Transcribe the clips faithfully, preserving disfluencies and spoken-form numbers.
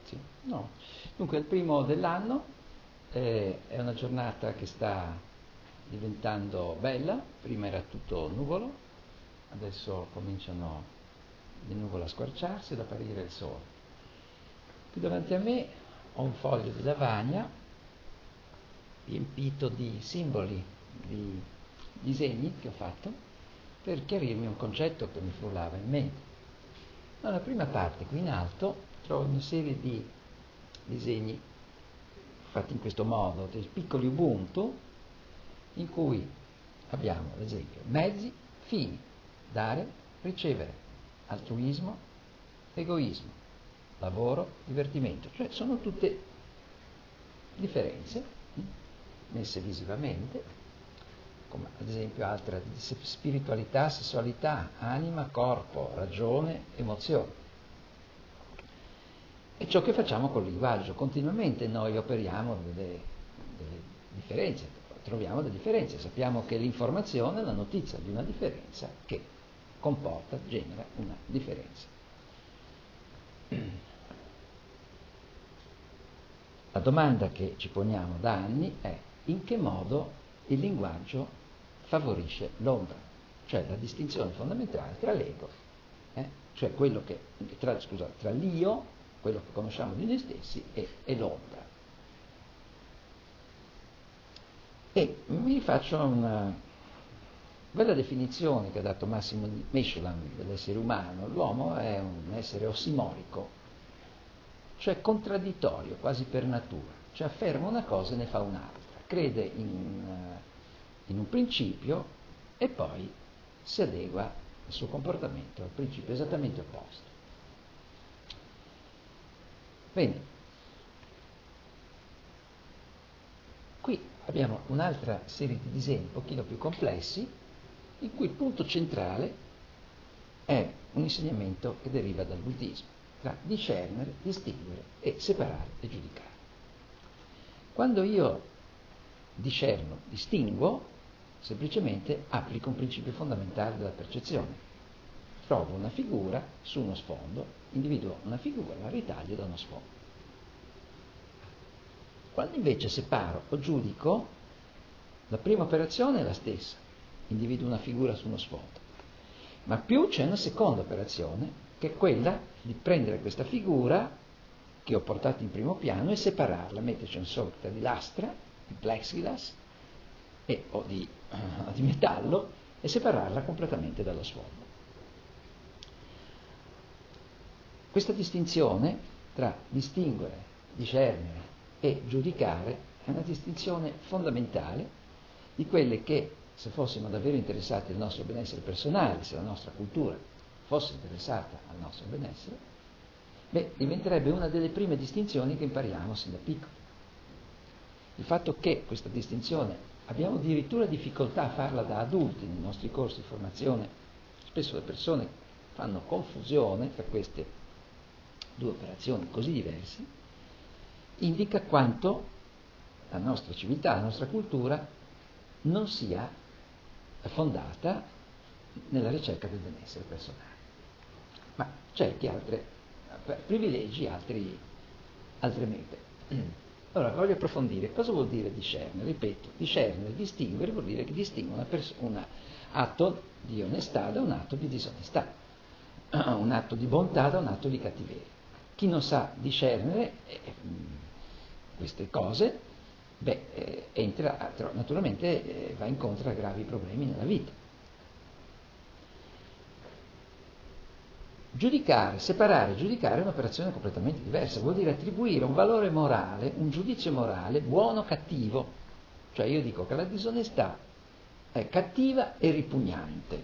Sì, no. Dunque, il primo dell'anno eh, è una giornata che sta diventando bella, prima era tutto nuvolo, adesso cominciano le nuvole a squarciarsi ed apparire il sole. Qui davanti a me ho un foglio di lavagna riempito di simboli, di disegni che ho fatto per chiarirmi un concetto che mi frullava in mente. Nella prima parte, qui in alto, trovo una serie di disegni fatti in questo modo, dei piccoli Ubuntu, in cui abbiamo, ad esempio, mezzi, fini, dare, ricevere, altruismo, egoismo, lavoro, divertimento, cioè sono tutte differenze messe visivamente, come ad esempio altre di spiritualità, sessualità, anima, corpo, ragione, emozione. È ciò che facciamo col linguaggio, continuamente noi operiamo delle, delle differenze, troviamo delle differenze, sappiamo che l'informazione è la notizia di una differenza che comporta, genera una differenza. La domanda che ci poniamo da anni è: in che modo il linguaggio favorisce l'ombra, cioè la distinzione fondamentale tra l'ego, eh, cioè quello che, tra, scusa, tra l'io, quello che conosciamo di noi stessi, e, e l'ombra. E mi rifaccio una bella definizione che ha dato Massimo Meshulam dell'essere umano. L'uomo è un essere ossimorico, cioè contraddittorio quasi per natura, cioè afferma una cosa e ne fa un'altra, crede in, in un principio e poi si adegua il suo comportamento al principio esattamente opposto. Bene, qui abbiamo un'altra serie di disegni un pochino più complessi, in cui il punto centrale è un insegnamento che deriva dal buddismo, tra discernere, distinguere e separare e giudicare. Quando io discerno, distinguo, semplicemente applico un principio fondamentale della percezione. Trovo una figura su uno sfondo, individuo una figura, la ritaglio da uno sfondo. Quando invece separo o giudico, la prima operazione è la stessa, individuo una figura su uno sfondo, ma più c'è una seconda operazione, che è quella di prendere questa figura che ho portato in primo piano e separarla, metterci una sorta di lastra, di plexiglass e, o di, uh, di metallo, e separarla completamente dallo sfondo. Questa distinzione tra distinguere, discernere e giudicare è una distinzione fondamentale di quelle che, se fossimo davvero interessati al nostro benessere personale, se la nostra cultura fosse interessata al nostro benessere, beh, diventerebbe una delle prime distinzioni che impariamo sin da piccoli. Il fatto che questa distinzione abbiamo addirittura difficoltà a farla da adulti nei nostri corsi di formazione, spesso le persone fanno confusione tra queste due operazioni così diverse, indica quanto la nostra civiltà, la nostra cultura non sia fondata nella ricerca del benessere personale, ma cerchi altri privilegi, altri, altre mete. Allora, voglio approfondire cosa vuol dire discernere. Ripeto, discernere, distinguere vuol dire che distingue una pers- un atto di onestà da un atto di disonestà, un atto di bontà da un atto di cattiveria. Chi non sa discernere eh, queste cose, beh, eh, entra, naturalmente eh, va incontro a gravi problemi nella vita. Giudicare, separare e giudicare è un'operazione completamente diversa, vuol dire attribuire un valore morale, un giudizio morale, buono o cattivo. Cioè io dico che la disonestà è cattiva e ripugnante.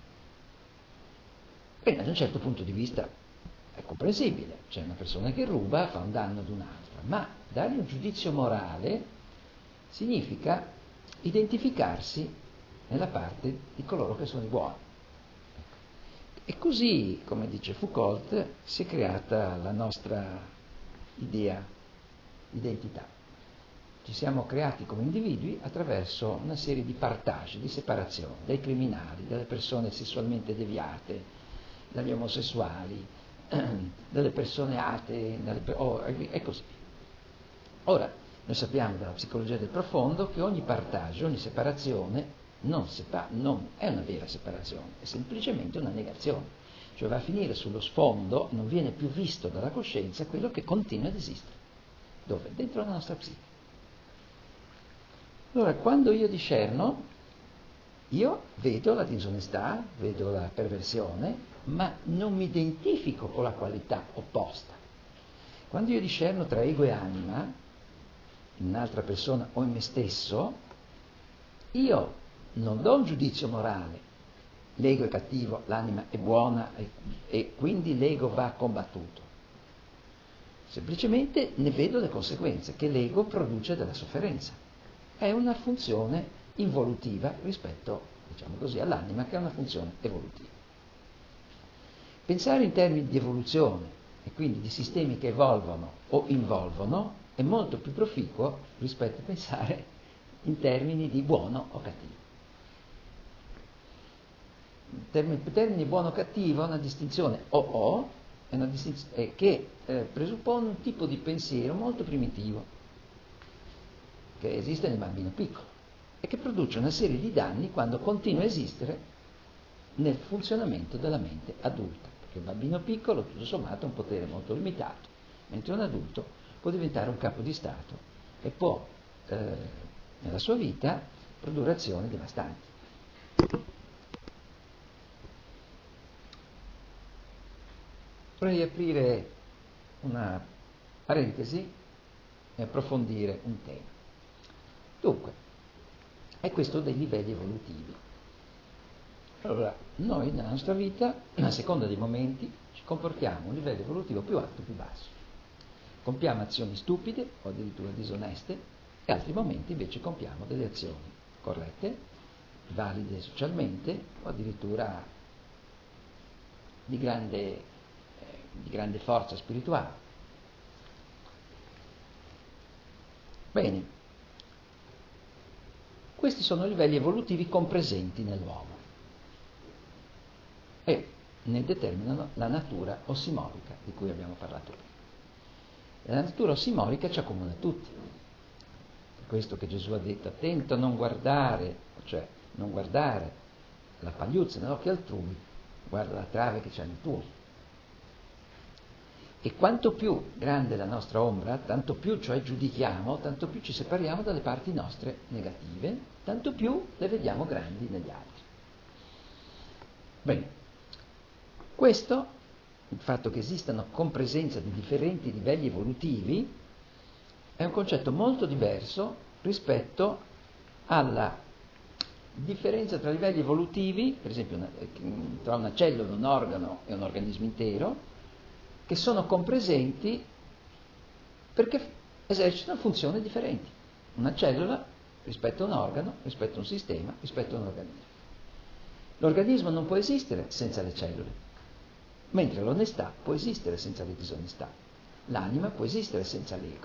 E da un certo punto di vista è comprensibile, c'è una persona che ruba, fa un danno ad un'altra, ma dare un giudizio morale significa identificarsi nella parte di coloro che sono i buoni. E così, come dice Foucault, si è creata la nostra idea di identità. Ci siamo creati come individui attraverso una serie di partage, di separazione, dai criminali, dalle persone sessualmente deviate, dagli omosessuali, delle persone atee, delle, oh, e così via. Ora, noi sappiamo dalla psicologia del profondo che ogni partage, ogni separazione non, sepa- non è una vera separazione, è semplicemente una negazione, cioè va a finire sullo sfondo, non viene più visto dalla coscienza quello che continua ad esistere. Dove? Dentro la nostra psiche. Allora, quando io discerno, io vedo la disonestà, vedo la perversione, ma non mi identifico con la qualità opposta. Quando io discerno tra ego e anima, in un'altra persona o in me stesso, io non do un giudizio morale. L'ego è cattivo, l'anima è buona e, e quindi l'ego va combattuto. Semplicemente ne vedo le conseguenze, che l'ego produce della sofferenza. È una funzione involutiva rispetto, diciamo così, all'anima, che è una funzione evolutiva. Pensare in termini di evoluzione e quindi di sistemi che evolvono o involvono è molto più proficuo rispetto a pensare in termini di buono o cattivo. In termini, in termini di buono o cattivo è una distinzione o-o è una distinzione che eh, presuppone un tipo di pensiero molto primitivo che esiste nel bambino piccolo e che produce una serie di danni quando continua a esistere nel funzionamento della mente adulta, perché il bambino piccolo tutto sommato ha un potere molto limitato, mentre un adulto può diventare un capo di Stato e può eh, nella sua vita produrre azioni devastanti. Vorrei aprire una parentesi e approfondire un tema. Dunque, è questo dei livelli evolutivi. Allora, noi nella nostra vita, a seconda dei momenti, ci comportiamo a un livello evolutivo più alto o più basso. Compiamo azioni stupide o addirittura disoneste e altri momenti invece compiamo delle azioni corrette, valide socialmente o addirittura di grande, eh, di grande forza spirituale. Bene, questi sono livelli evolutivi compresenti nell'uomo e ne determinano la natura ossimorica di cui abbiamo parlato prima. La natura ossimorica ci accomuna a tutti. Per questo che Gesù ha detto: attento a non guardare, cioè non guardare la pagliuzza nell'occhio altrui, guarda la trave che c'è nel tuo. E quanto più grande è la nostra ombra, tanto più cioè giudichiamo, tanto più ci separiamo dalle parti nostre negative, tanto più le vediamo grandi negli altri. Bene, questo, il fatto che esistano compresenza di differenti livelli evolutivi, è un concetto molto diverso rispetto alla differenza tra livelli evolutivi, per esempio una, tra una cellula, un organo e un organismo intero, che sono compresenti perché esercitano funzioni differenti. Una cellula rispetto a un organo, rispetto a un sistema, rispetto a un organismo. L'organismo non può esistere senza le cellule, mentre l'onestà può esistere senza le disonestà. L'anima può esistere senza l'ego.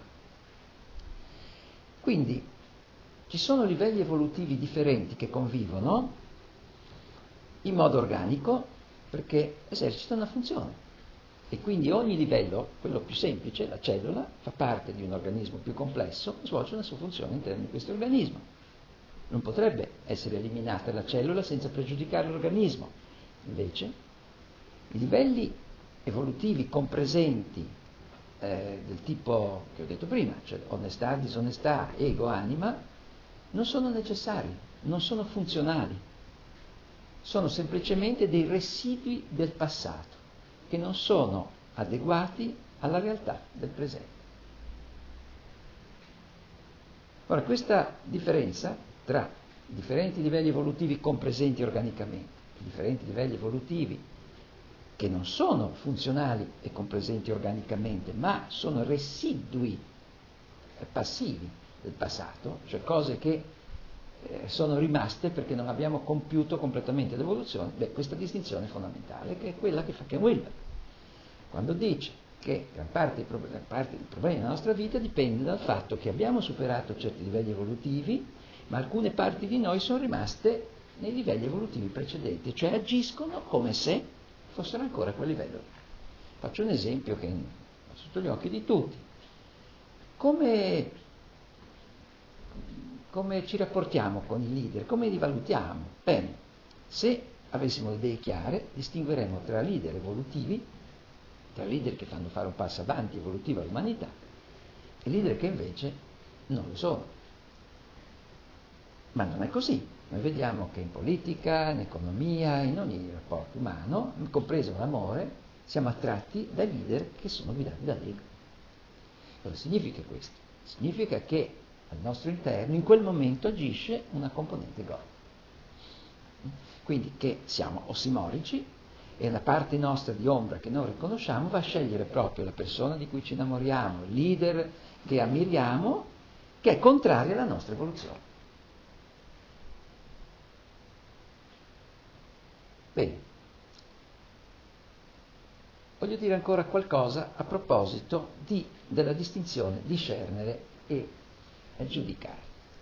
Quindi ci sono livelli evolutivi differenti che convivono in modo organico perché esercitano una funzione. E quindi ogni livello, quello più semplice, la cellula, fa parte di un organismo più complesso, svolge una sua funzione all'interno di questo organismo. Non potrebbe essere eliminata la cellula senza pregiudicare l'organismo. Invece, i livelli evolutivi compresenti eh, del tipo che ho detto prima, cioè onestà, disonestà, ego, anima, non sono necessari, non sono funzionali. Sono semplicemente dei residui del passato, che non sono adeguati alla realtà del presente. Ora, questa differenza tra differenti livelli evolutivi compresenti organicamente e differenti livelli evolutivi che non sono funzionali e compresenti organicamente, ma sono residui passivi del passato, cioè cose che eh, sono rimaste perché non abbiamo compiuto completamente l'evoluzione, beh, questa distinzione è fondamentale, che è quella che fa Ken Wilber, quando dice che gran parte dei problemi, gran parte dei problemi della nostra vita dipende dal fatto che abbiamo superato certi livelli evolutivi, ma alcune parti di noi sono rimaste nei livelli evolutivi precedenti, cioè agiscono come se fossero ancora a quel livello. Faccio un esempio che è sotto gli occhi di tutti. Come, come ci rapportiamo con i leader? Come li valutiamo? Bene, se avessimo le idee chiare, distingueremo tra leader evolutivi, tra leader che fanno fare un passo avanti evolutivo all'umanità, e leader che invece non lo sono. Ma non è così. Noi vediamo che in politica, in economia, in ogni rapporto umano, compreso l'amore, siamo attratti da leader che sono guidati dall'ego. Cosa significa questo? Significa che al nostro interno in quel momento agisce una componente egoica. Quindi che siamo ossimorici e la parte nostra di ombra che non riconosciamo va a scegliere proprio la persona di cui ci innamoriamo, il leader che ammiriamo, che è contrario alla nostra evoluzione. Bene, voglio dire ancora qualcosa a proposito di, della distinzione discernere e giudicare.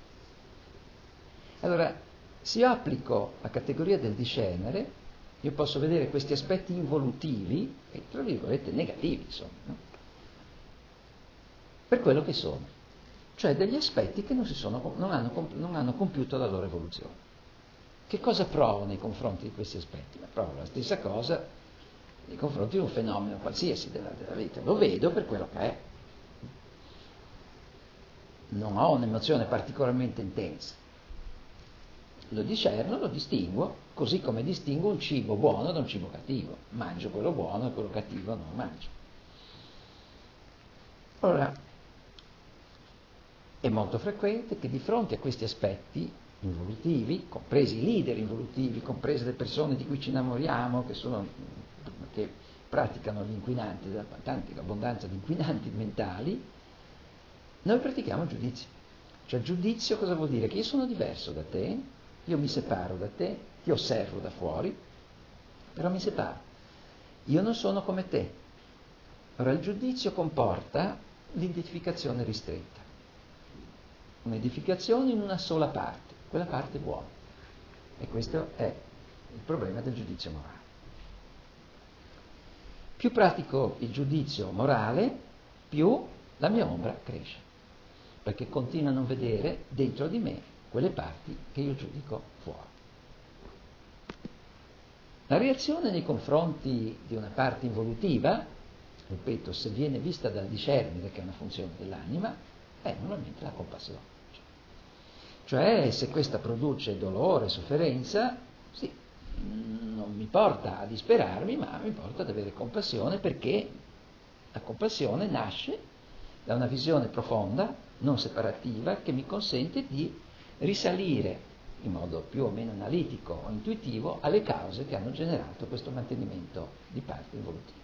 Allora, se io applico la categoria del discernere, io posso vedere questi aspetti involutivi, e tra virgolette negativi, insomma, no? Per quello che sono, cioè degli aspetti che non, si sono, non, hanno, non hanno compiuto la loro evoluzione. Che cosa provo nei confronti di questi aspetti? Ma provo la stessa cosa nei confronti di un fenomeno qualsiasi della, della vita. Lo vedo per quello che è. Non ho un'emozione particolarmente intensa. Lo discerno, lo distinguo, così come distingo un cibo buono da un cibo cattivo. Mangio quello buono e quello cattivo non lo mangio. Ora, è molto frequente che di fronte a questi aspetti involutivi, compresi i leader involutivi, comprese le persone di cui ci innamoriamo, che, sono, che praticano gli inquinanti, tanta abbondanza di inquinanti mentali, noi pratichiamo il giudizio. Cioè il giudizio cosa vuol dire? Che io sono diverso da te, io mi separo da te, ti osservo da fuori, però mi separo. Io non sono come te. Ora il giudizio comporta l'identificazione ristretta, un'edificazione in una sola parte, quella parte buona. E questo è il problema del giudizio morale. Più pratico il giudizio morale, più la mia ombra cresce, perché continuo a non vedere dentro di me quelle parti che io giudico fuori. La reazione nei confronti di una parte involutiva, ripeto, se viene vista dal discernere, che è una funzione dell'anima, è normalmente la compassione. Cioè, se questa produce dolore, sofferenza, sì, non mi porta a disperarmi, ma mi porta ad avere compassione, perché la compassione nasce da una visione profonda, non separativa, che mi consente di risalire in modo più o meno analitico o intuitivo alle cause che hanno generato questo mantenimento di parte involutiva.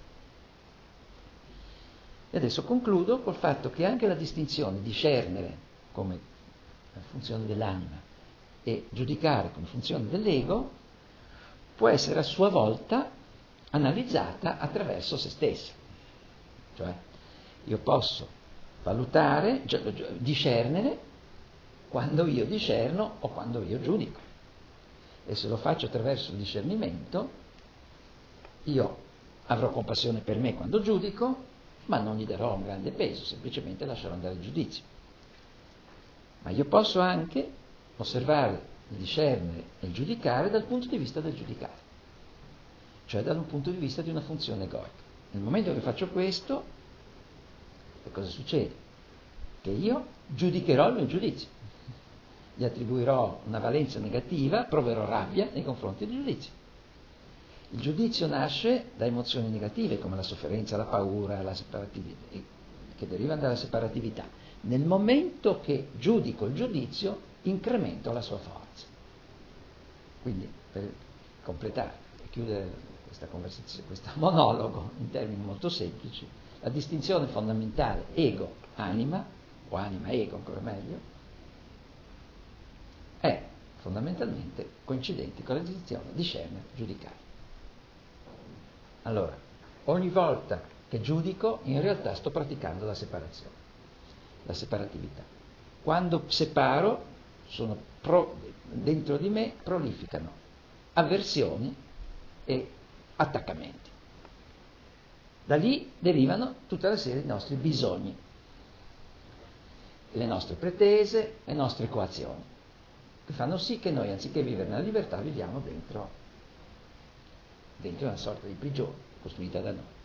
E adesso concludo col fatto che anche la distinzione discernere come funzione dell'anima e giudicare come funzione dell'ego può essere a sua volta analizzata attraverso se stessa. Cioè, io posso valutare, discernere quando io discerno o quando io giudico. E se lo faccio attraverso il discernimento, io avrò compassione per me quando giudico, ma non gli darò un grande peso, semplicemente lascerò andare il giudizio. Ma io posso anche osservare, discernere e giudicare dal punto di vista del giudicare, cioè dal punto di vista di una funzione egoica. Nel momento che faccio questo, che cosa succede? Che io giudicherò il mio giudizio, gli attribuirò una valenza negativa, proverò rabbia nei confronti del giudizio. Il giudizio nasce da emozioni negative come la sofferenza, la paura, la separatività, che derivano dalla separatività. Nel momento che giudico il giudizio, incremento la sua forza. Quindi, per completare e chiudere questa conversazione, questo monologo in termini molto semplici, la distinzione fondamentale ego-anima, o anima-ego ancora meglio, è fondamentalmente coincidente con la distinzione discernere-giudicare. Allora, ogni volta che giudico, in realtà sto praticando la separazione, la separatività. Quando separo, sono pro, dentro di me prolificano avversioni e attaccamenti. Da lì derivano tutta la serie dei nostri bisogni, le nostre pretese, le nostre coazioni, che fanno sì che noi, anziché vivere nella libertà, viviamo dentro, dentro una sorta di prigione costruita da noi.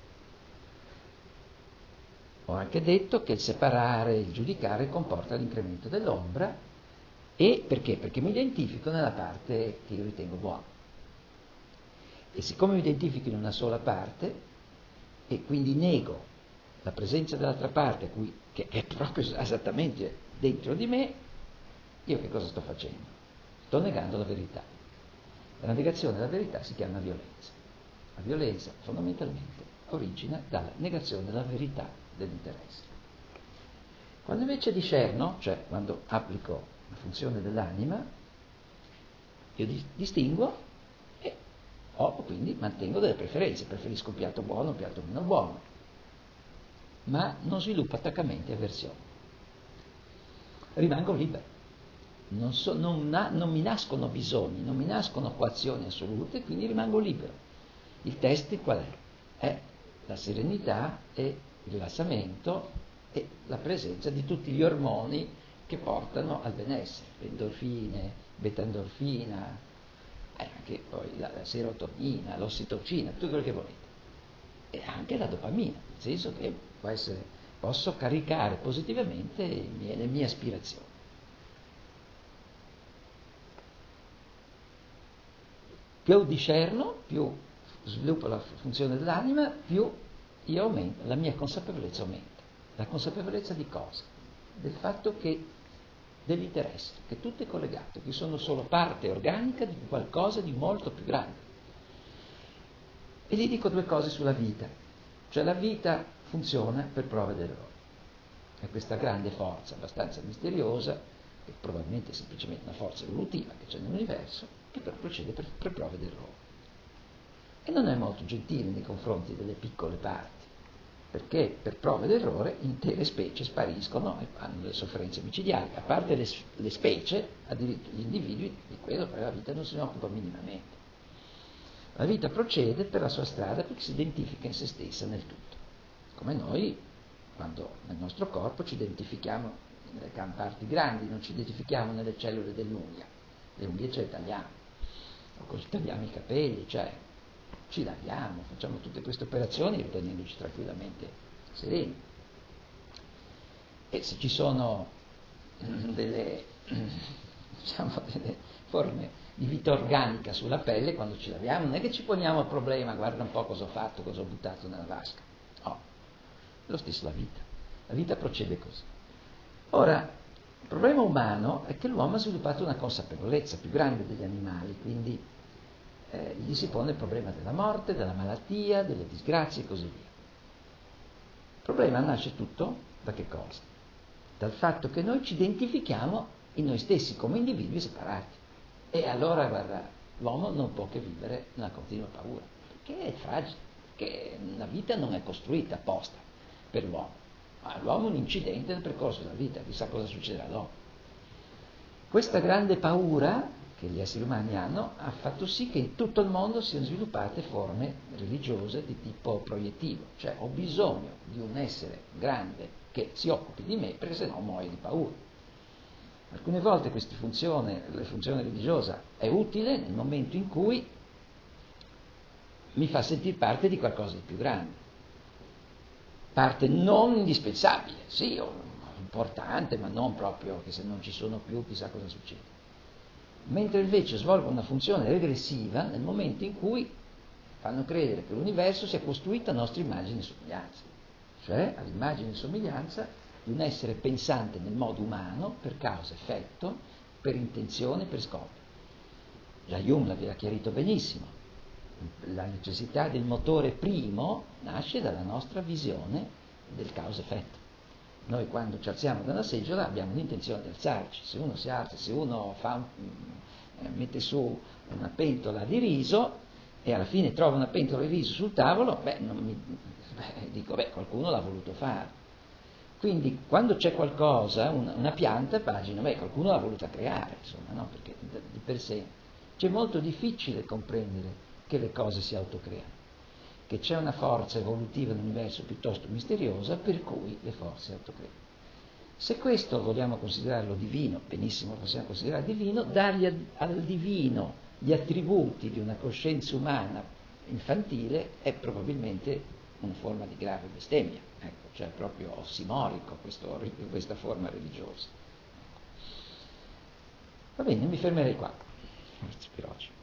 Ho anche detto che il separare, il giudicare comporta l'incremento dell'ombra. E perché? Perché mi identifico nella parte che io ritengo buona. E siccome mi identifico in una sola parte, e quindi nego la presenza dell'altra parte, cui, che, che è proprio esattamente dentro di me, io che cosa sto facendo? Sto negando la verità. La negazione della verità si chiama violenza. La violenza fondamentalmente origina dalla negazione della verità dell'interesse. Quando invece discerno, cioè quando applico la funzione dell'anima, io distinguo e ho, quindi mantengo delle preferenze, preferisco un piatto buono, un piatto meno buono, ma non sviluppo attaccamenti e avversioni. Rimango libero, non, so, non, na, non mi nascono bisogni, non mi nascono coazioni assolute, quindi rimango libero. Il test qual è? È la serenità e il rilassamento e la presenza di tutti gli ormoni che portano al benessere, le endorfine, beta-endorfina, eh, anche poi la, la serotonina, l'ossitocina, tutto quello che volete. E anche la dopamina, nel senso che può essere, posso caricare positivamente le mie, le mie aspirazioni. Più discerno, più sviluppo la funzione dell'anima, più io aumento, la mia consapevolezza aumenta. La consapevolezza di cosa? Del fatto che dell'interesse, che tutto è collegato, che sono solo parte organica di qualcosa di molto più grande. E gli dico due cose sulla vita. Cioè la vita funziona per prova ed errore. È questa grande forza abbastanza misteriosa, che probabilmente è semplicemente una forza evolutiva che c'è nell'universo, che però procede per, per prova ed errore. E non è molto gentile nei confronti delle piccole parti, perché per prova ed errore intere specie spariscono e hanno delle sofferenze micidiali. A parte le, le specie, addirittura gli individui, di quello però la vita non se ne occupa minimamente. La vita procede per la sua strada perché si identifica in se stessa nel tutto. Come noi, quando nel nostro corpo ci identifichiamo nelle parti grandi, non ci identifichiamo nelle cellule dell'unghia. Le unghie ce le tagliamo, o ci tagliamo i capelli, cioè ci laviamo, facciamo tutte queste operazioni ritenendoci tranquillamente sereni. E se ci sono delle, diciamo, delle forme di vita organica sulla pelle, quando ci laviamo non è che ci poniamo il problema, guarda un po' cosa ho fatto, cosa ho buttato nella vasca. No, è lo stesso la vita. La vita procede così. Ora, il problema umano è che l'uomo ha sviluppato una consapevolezza più grande degli animali, quindi eh, gli si pone il problema della morte, della malattia, delle disgrazie e così via. Il problema nasce tutto da che cosa? Dal fatto che noi ci identifichiamo in noi stessi come individui separati. E allora, guarda, l'uomo non può che vivere nella continua paura, perché è fragile, perché la vita non è costruita apposta per l'uomo, ma l'uomo è un incidente nel percorso della vita, chissà cosa succederà dopo. Questa grande paura che gli esseri umani hanno ha fatto sì che in tutto il mondo siano sviluppate forme religiose di tipo proiettivo, cioè ho bisogno di un essere grande che si occupi di me perché sennò muoio di paura. Alcune volte questa funzione, la funzione religiosa, è utile nel momento in cui mi fa sentire parte di qualcosa di più grande. Parte non indispensabile, sì, importante, ma non proprio che se non ci sono più chissà cosa succede. Mentre invece svolgo una funzione regressiva nel momento in cui fanno credere che l'universo sia costruito a nostra immagine e somiglianza, cioè all'immagine e somiglianza di un essere pensante nel modo umano, per causa-effetto, per intenzione, per scopo. Già Jung l'aveva chiarito benissimo. La necessità del motore primo nasce dalla nostra visione del causa-effetto. Noi quando ci alziamo da una seggiola abbiamo l'intenzione di alzarci. Se uno si alza, se uno fa, mette su una pentola di riso e alla fine trova una pentola di riso sul tavolo, beh, non mi, beh dico, beh, qualcuno l'ha voluto fare. Quindi quando c'è qualcosa, una, una pianta, immagino, beh, qualcuno l'ha voluta creare, insomma, no? Perché di per sé c'è molto difficile comprendere che le cose si autocreano, che c'è una forza evolutiva nell'universo piuttosto misteriosa per cui le forze autocreano. Se questo vogliamo considerarlo divino, benissimo lo possiamo considerare divino, dargli al divino gli attributi di una coscienza umana infantile è probabilmente una forma di grave bestemmia, ecco, cioè proprio ossimorico questo, questa forma religiosa. Va bene, mi fermerei qua. Grazie per oggi.